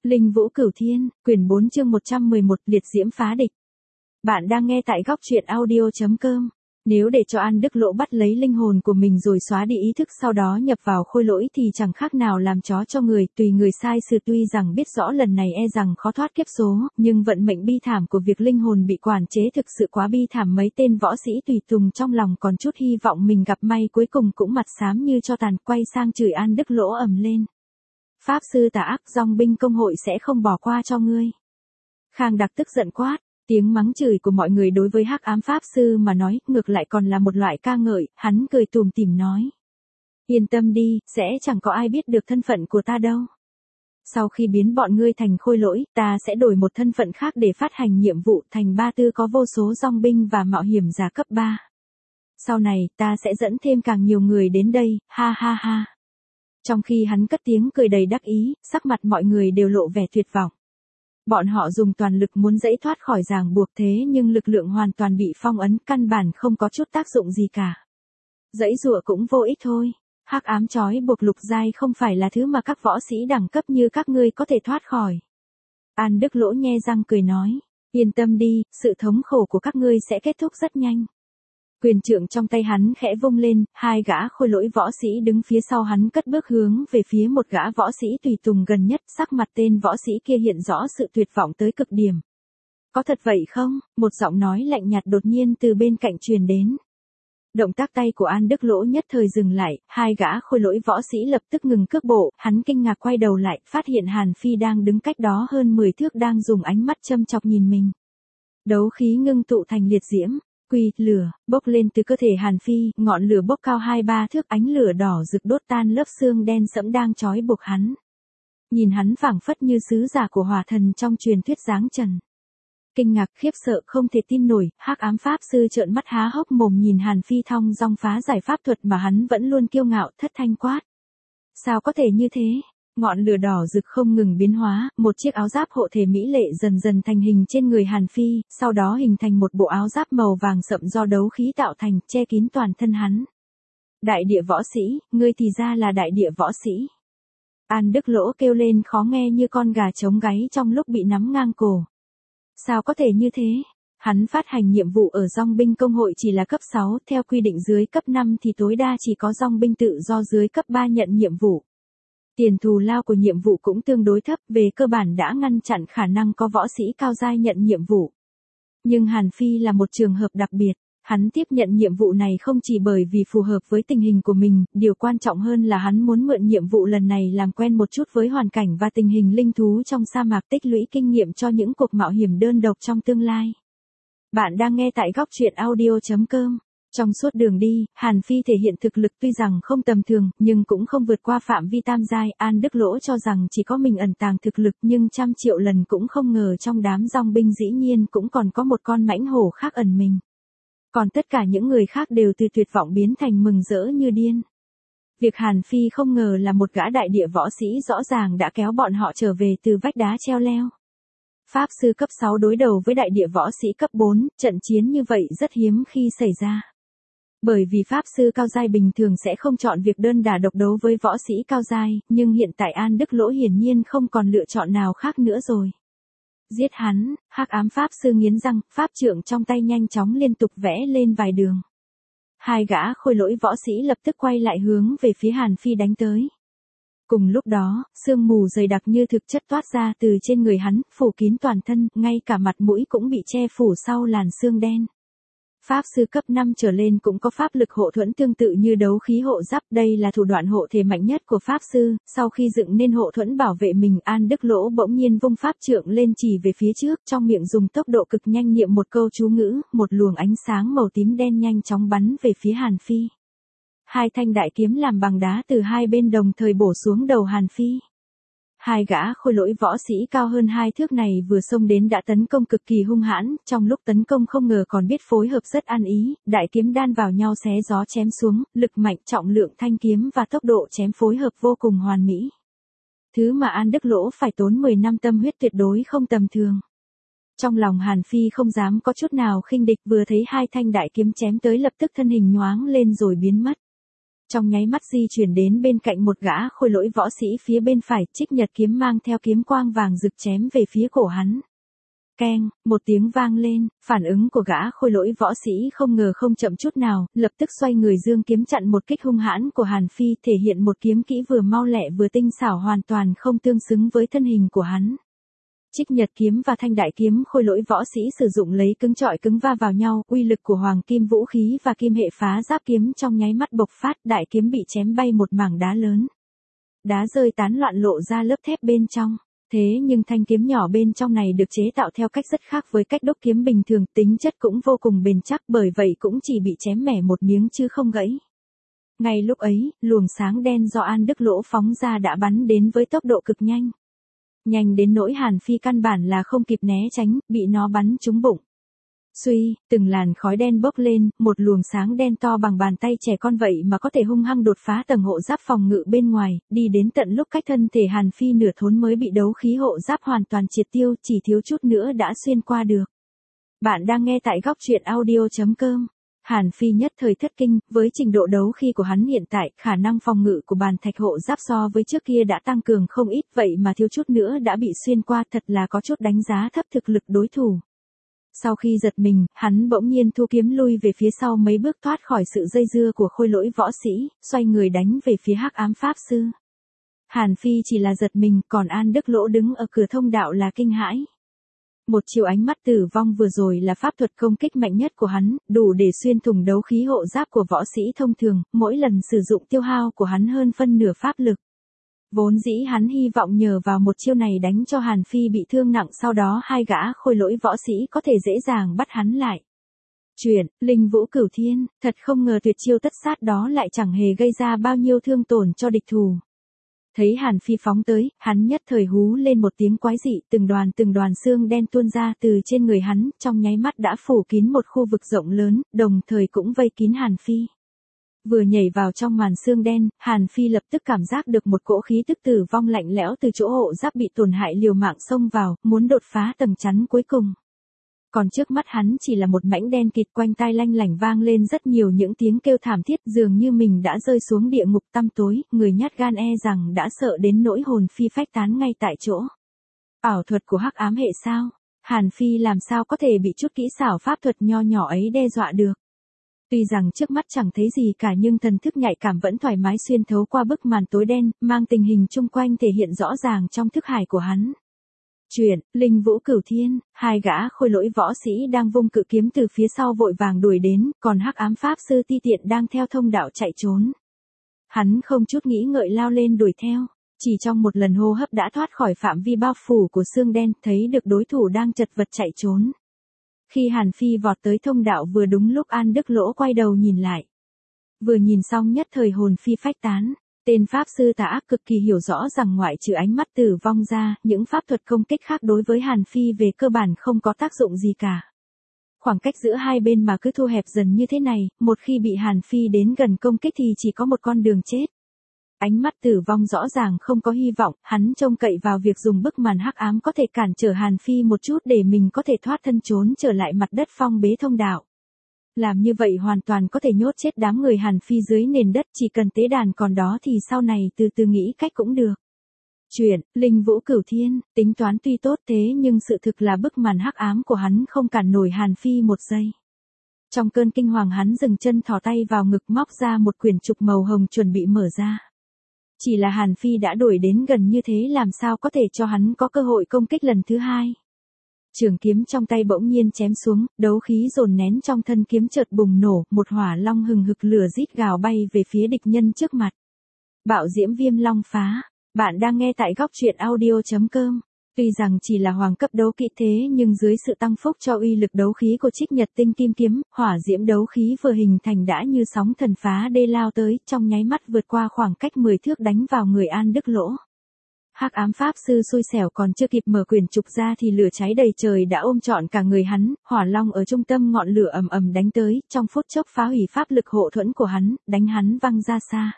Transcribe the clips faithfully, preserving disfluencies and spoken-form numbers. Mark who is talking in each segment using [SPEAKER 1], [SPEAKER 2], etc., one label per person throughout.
[SPEAKER 1] Linh Vũ Cửu Thiên, quyển bốn chương một trăm mười một, liệt diễm phá địch. Bạn đang nghe tại góc truyện audio chấm com. Nếu để cho An Đức Lỗ bắt lấy linh hồn của mình rồi xóa đi ý thức sau đó nhập vào khôi lỗi thì chẳng khác nào làm chó cho người, tùy người sai sự. Tuy rằng biết rõ lần này e rằng khó thoát kiếp số, nhưng vận mệnh bi thảm của việc linh hồn bị quản chế thực sự quá bi thảm. Mấy tên võ sĩ tùy tùng trong lòng còn chút hy vọng mình gặp may cuối cùng cũng mặt xám như cho tàn, quay sang chửi An Đức Lỗ ầm lên. Pháp sư tà ác, dòng binh công hội sẽ không bỏ qua cho ngươi. Khang Đặc tức giận quát. Tiếng mắng chửi của mọi người đối với hắc ám pháp sư mà nói, ngược lại còn là một loại ca ngợi. Hắn cười tủm tỉm nói. Yên tâm đi, sẽ chẳng có ai biết được thân phận của ta đâu. Sau khi biến bọn ngươi thành khôi lỗi, ta sẽ đổi một thân phận khác để phát hành nhiệm vụ. Thành Ba Tư có vô số dòng binh và mạo hiểm giả cấp ba. Sau này, ta sẽ dẫn thêm càng nhiều người đến đây, ha ha ha. Trong khi hắn cất tiếng cười đầy đắc ý, sắc mặt mọi người đều lộ vẻ tuyệt vọng. Bọn họ dùng toàn lực muốn giãy thoát khỏi ràng buộc, thế nhưng lực lượng hoàn toàn bị phong ấn, căn bản không có chút tác dụng gì cả. Giãy giụa cũng vô ích thôi. Hắc ám trói buộc lục giai không phải là thứ mà các võ sĩ đẳng cấp như các ngươi có thể thoát khỏi. An Đức Lỗ nhe răng cười nói. Yên tâm đi, sự thống khổ của các ngươi sẽ kết thúc rất nhanh. Quyền trượng trong tay hắn khẽ vung lên, hai gã khôi lỗi võ sĩ đứng phía sau hắn cất bước hướng về phía một gã võ sĩ tùy tùng gần nhất. Sắc mặt tên võ sĩ kia hiện rõ sự tuyệt vọng tới cực điểm. Có thật vậy không? Một giọng nói lạnh nhạt đột nhiên từ bên cạnh truyền đến. Động tác tay của An Đức Lỗ nhất thời dừng lại, hai gã khôi lỗi võ sĩ lập tức ngừng cước bộ. Hắn kinh ngạc quay đầu lại, phát hiện Hàn Phi đang đứng cách đó hơn mười thước đang dùng ánh mắt châm chọc nhìn mình. Đấu khí ngưng tụ thành liệt diễm. Quy, lửa, bốc lên từ cơ thể Hàn Phi, ngọn lửa bốc cao hai ba thước, ánh lửa đỏ rực đốt tan lớp xương đen sẫm đang trói buộc hắn. Nhìn hắn phảng phất như sứ giả của hỏa thần trong truyền thuyết giáng trần. Kinh ngạc khiếp sợ không thể tin nổi, hắc ám pháp sư trợn mắt há hốc mồm nhìn Hàn Phi thong dong phá giải pháp thuật mà hắn vẫn luôn kiêu ngạo, thất thanh quát. Sao có thể như thế? Ngọn lửa đỏ rực không ngừng biến hóa, một chiếc áo giáp hộ thể mỹ lệ dần dần thành hình trên người Hàn Phi, sau đó hình thành một bộ áo giáp màu vàng sậm do đấu khí tạo thành, che kín toàn thân hắn. Đại địa võ sĩ, ngươi thì ra là đại địa võ sĩ. An Đức Lỗ kêu lên khó nghe như con gà trống gáy trong lúc bị nắm ngang cổ. Sao có thể như thế? Hắn phát hành nhiệm vụ ở dòng binh công hội chỉ là cấp sáu, theo quy định dưới cấp năm thì tối đa chỉ có dòng binh tự do dưới cấp ba nhận nhiệm vụ. Tiền thù lao của nhiệm vụ cũng tương đối thấp, về cơ bản đã ngăn chặn khả năng có võ sĩ cao giai nhận nhiệm vụ. Nhưng Hàn Phi là một trường hợp đặc biệt, hắn tiếp nhận nhiệm vụ này không chỉ bởi vì phù hợp với tình hình của mình, điều quan trọng hơn là hắn muốn mượn nhiệm vụ lần này làm quen một chút với hoàn cảnh và tình hình linh thú trong sa mạc, tích lũy kinh nghiệm cho những cuộc mạo hiểm đơn độc trong tương lai. Bạn đang nghe tại góc truyện audio chấm com. Trong suốt đường đi, Hàn Phi thể hiện thực lực tuy rằng không tầm thường, nhưng cũng không vượt qua phạm vi tam giai. An Đức Lỗ cho rằng chỉ có mình ẩn tàng thực lực, nhưng trăm triệu lần cũng không ngờ trong đám dòng binh dĩ nhiên cũng còn có một con mãnh hổ khác ẩn mình. Còn tất cả những người khác đều từ tuyệt vọng biến thành mừng rỡ như điên. Việc Hàn Phi không ngờ là một gã đại địa võ sĩ rõ ràng đã kéo bọn họ trở về từ vách đá treo leo. Pháp sư cấp sáu đối đầu với đại địa võ sĩ cấp bốn, trận chiến như vậy rất hiếm khi xảy ra. Bởi vì pháp sư cao giai bình thường sẽ không chọn việc đơn đả độc đấu với võ sĩ cao giai, nhưng hiện tại An Đức Lỗ hiển nhiên không còn lựa chọn nào khác nữa rồi. Giết hắn, hắc ám pháp sư nghiến răng, pháp trượng trong tay nhanh chóng liên tục vẽ lên vài đường. Hai gã khôi lỗi võ sĩ lập tức quay lại hướng về phía Hàn Phi đánh tới. Cùng lúc đó, sương mù dày đặc như thực chất toát ra từ trên người hắn, phủ kín toàn thân, ngay cả mặt mũi cũng bị che phủ sau làn sương đen. Pháp sư cấp năm trở lên cũng có pháp lực hộ thuẫn tương tự như đấu khí hộ giáp, đây là thủ đoạn hộ thể mạnh nhất của pháp sư. Sau khi dựng nên hộ thuẫn bảo vệ mình, An Đức Lỗ bỗng nhiên vung pháp trượng lên chỉ về phía trước, trong miệng dùng tốc độ cực nhanh niệm một câu chú ngữ, một luồng ánh sáng màu tím đen nhanh chóng bắn về phía Hàn Phi. Hai thanh đại kiếm làm bằng đá từ hai bên đồng thời bổ xuống đầu Hàn Phi. Hai gã khôi lỗi võ sĩ cao hơn hai thước này vừa xông đến đã tấn công cực kỳ hung hãn, trong lúc tấn công không ngờ còn biết phối hợp rất ăn ý, đại kiếm đan vào nhau xé gió chém xuống, lực mạnh, trọng lượng thanh kiếm và tốc độ chém phối hợp vô cùng hoàn mỹ. Thứ mà An Đức Lỗ phải tốn mười năm tâm huyết tuyệt đối không tầm thường. Trong lòng Hàn Phi không dám có chút nào khinh địch, vừa thấy hai thanh đại kiếm chém tới lập tức thân hình nhoáng lên rồi biến mất. Trong nháy mắt di chuyển đến bên cạnh một gã khôi lỗi võ sĩ phía bên phải, Trích Nhật kiếm mang theo kiếm quang vàng rực chém về phía cổ hắn. Keng, một tiếng vang lên, phản ứng của gã khôi lỗi võ sĩ không ngờ không chậm chút nào, lập tức xoay người dương kiếm chặn một kích hung hãn của Hàn Phi, thể hiện một kiếm kỹ vừa mau lẹ vừa tinh xảo hoàn toàn không tương xứng với thân hình của hắn. Trích Nhật kiếm và thanh đại kiếm khôi lỗi võ sĩ sử dụng lấy cứng chọi cứng va vào nhau, uy lực của hoàng kim vũ khí và kim hệ phá giáp kiếm trong nháy mắt bộc phát, đại kiếm bị chém bay một mảng đá lớn. Đá rơi tán loạn lộ ra lớp thép bên trong. Thế nhưng thanh kiếm nhỏ bên trong này được chế tạo theo cách rất khác với cách đúc kiếm bình thường, tính chất cũng vô cùng bền chắc, bởi vậy cũng chỉ bị chém mẻ một miếng chứ không gãy. Ngay lúc ấy, luồng sáng đen do An Đức Lỗ phóng ra đã bắn đến với tốc độ cực nhanh. Nhanh đến nỗi Hàn Phi căn bản là không kịp né tránh, bị nó bắn trúng bụng. Suy, từng làn khói đen bốc lên, một luồng sáng đen to bằng bàn tay trẻ con vậy mà có thể hung hăng đột phá tầng hộ giáp phòng ngự bên ngoài, đi đến tận lúc cách thân thể Hàn Phi nửa thốn mới bị đấu khí hộ giáp hoàn toàn triệt tiêu, chỉ thiếu chút nữa đã xuyên qua được. Bạn đang nghe tại góc truyện audio chấm com. Hàn Phi nhất thời thất kinh, với trình độ đấu khí của hắn hiện tại, khả năng phòng ngự của bàn thạch hộ giáp so với trước kia đã tăng cường không ít, vậy mà thiếu chút nữa đã bị xuyên qua, thật là có chút đánh giá thấp thực lực đối thủ. Sau khi giật mình, hắn bỗng nhiên thu kiếm lui về phía sau mấy bước thoát khỏi sự dây dưa của khôi lỗi võ sĩ, xoay người đánh về phía Hắc Ám Pháp Sư. Hàn Phi chỉ là giật mình, còn An Đức Lỗ đứng ở cửa thông đạo là kinh hãi. Một chiều ánh mắt tử vong vừa rồi là pháp thuật công kích mạnh nhất của hắn, đủ để xuyên thủng đấu khí hộ giáp của võ sĩ thông thường, mỗi lần sử dụng tiêu hao của hắn hơn phân nửa pháp lực. Vốn dĩ hắn hy vọng nhờ vào một chiêu này đánh cho Hàn Phi bị thương nặng, sau đó hai gã khôi lỗi võ sĩ có thể dễ dàng bắt hắn lại. Chuyện, Linh Vũ Cửu Thiên, thật không ngờ tuyệt chiêu tất sát đó lại chẳng hề gây ra bao nhiêu thương tổn cho địch thủ. Thấy Hàn Phi phóng tới, hắn nhất thời hú lên một tiếng quái dị, từng đoàn từng đoàn xương đen tuôn ra từ trên người hắn, trong nháy mắt đã phủ kín một khu vực rộng lớn, đồng thời cũng vây kín Hàn Phi. Vừa nhảy vào trong màn xương đen, Hàn Phi lập tức cảm giác được một cỗ khí tức tử vong lạnh lẽo từ chỗ hộ giáp bị tổn hại liều mạng xông vào, muốn đột phá tầng chắn cuối cùng. Còn trước mắt hắn chỉ là một mảnh đen kịt, quanh tai lanh lảnh vang lên rất nhiều những tiếng kêu thảm thiết, dường như mình đã rơi xuống địa ngục tăm tối, người nhát gan e rằng đã sợ đến nỗi hồn phi phách tán ngay tại chỗ. Ảo thuật của Hắc Ám hệ sao? Hàn Phi làm sao có thể bị chút kỹ xảo pháp thuật nho nhỏ ấy đe dọa được? Tuy rằng trước mắt chẳng thấy gì cả nhưng thần thức nhạy cảm vẫn thoải mái xuyên thấu qua bức màn tối đen, mang tình hình chung quanh thể hiện rõ ràng trong thức hải của hắn. Chuyện, Linh Vũ Cửu Thiên, hai gã khôi lỗi võ sĩ đang vung cự kiếm từ phía sau vội vàng đuổi đến, còn Hắc Ám Pháp Sư ti tiện đang theo thông đạo chạy trốn. Hắn không chút nghĩ ngợi lao lên đuổi theo, chỉ trong một lần hô hấp đã thoát khỏi phạm vi bao phủ của xương đen, thấy được đối thủ đang chật vật chạy trốn. Khi Hàn Phi vọt tới thông đạo vừa đúng lúc An Đức Lỗ quay đầu nhìn lại. Vừa nhìn xong nhất thời hồn phi phách tán. Tên pháp sư tà ác cực kỳ hiểu rõ rằng ngoại trừ ánh mắt tử vong ra, những pháp thuật công kích khác đối với Hàn Phi về cơ bản không có tác dụng gì cả. Khoảng cách giữa hai bên mà cứ thu hẹp dần như thế này, một khi bị Hàn Phi đến gần công kích thì chỉ có một con đường chết. Ánh mắt tử vong rõ ràng không có hy vọng, hắn trông cậy vào việc dùng bức màn hắc ám có thể cản trở Hàn Phi một chút để mình có thể thoát thân trốn trở lại mặt đất phong bế thông đạo. Làm như vậy hoàn toàn có thể nhốt chết đám người Hàn Phi dưới nền đất, chỉ cần tế đàn còn đó thì sau này từ từ nghĩ cách cũng được. Chuyện, Linh Vũ Cửu Thiên, tính toán tuy tốt thế nhưng sự thực là bức màn hắc ám của hắn không cản nổi Hàn Phi một giây. Trong cơn kinh hoàng hắn dừng chân thò tay vào ngực móc ra một quyển trục màu hồng chuẩn bị mở ra. Chỉ là Hàn Phi đã đuổi đến gần như thế làm sao có thể cho hắn có cơ hội công kích lần thứ hai. Trường kiếm trong tay bỗng nhiên chém xuống, đấu khí dồn nén trong thân kiếm chợt bùng nổ, một hỏa long hừng hực lửa rít gào bay về phía địch nhân trước mặt. Bạo diễm viêm long phá, bạn đang nghe tại góc truyện audio chấm com. Tuy rằng chỉ là hoàng cấp đấu kỹ thế nhưng dưới sự tăng phúc cho uy lực đấu khí của Trích Nhật tinh kim kiếm, hỏa diễm đấu khí vừa hình thành đã như sóng thần phá đê lao tới, trong nháy mắt vượt qua khoảng cách mười thước đánh vào người An Đức Lỗ. Hắc Ám Pháp Sư xui xẻo còn chưa kịp mở quyển trục ra thì lửa cháy đầy trời đã ôm trọn cả người hắn, hỏa long ở trung tâm ngọn lửa ầm ầm đánh tới, trong phút chốc phá hủy pháp lực hộ thuẫn của hắn, đánh hắn văng ra xa.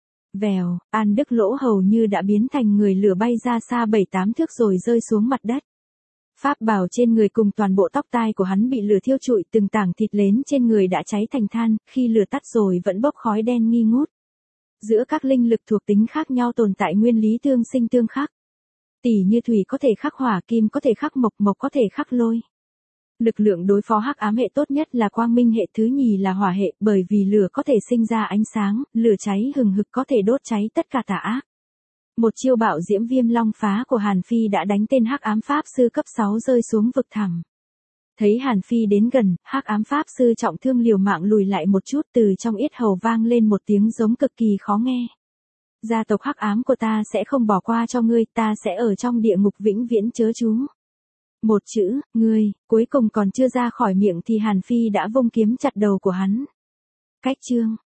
[SPEAKER 1] Vèo, An Đức Lỗ hầu như đã biến thành người lửa bay ra xa bảy tám thước rồi rơi xuống mặt đất. Pháp bào trên người cùng toàn bộ tóc tai của hắn bị lửa thiêu trụi, từng tảng thịt lến trên người đã cháy thành than, khi lửa tắt rồi vẫn bốc khói đen nghi ngút. Giữa các linh lực thuộc tính khác nhau tồn tại nguyên lý tương sinh tương khắc. Tỷ như thủy có thể khắc hỏa, kim có thể khắc mộc, mộc có thể khắc lôi. Lực lượng đối phó hắc ám hệ tốt nhất là quang minh hệ, thứ nhì là hỏa hệ, bởi vì lửa có thể sinh ra ánh sáng, lửa cháy hừng hực có thể đốt cháy tất cả tà ác. Một chiêu bạo diễm viêm long phá của Hàn Phi đã đánh tên hắc ám pháp sư cấp sáu rơi xuống vực thẳm. Thấy Hàn Phi đến gần, hắc ám pháp sư trọng thương liều mạng lùi lại một chút, từ trong yết hầu vang lên một tiếng giống cực kỳ khó nghe. Gia tộc hắc ám của ta sẽ không bỏ qua cho ngươi, ta sẽ ở trong địa ngục vĩnh viễn chớ chú. Một chữ, ngươi, cuối cùng còn chưa ra khỏi miệng thì Hàn Phi đã vung kiếm chặt đầu của hắn. Cách chương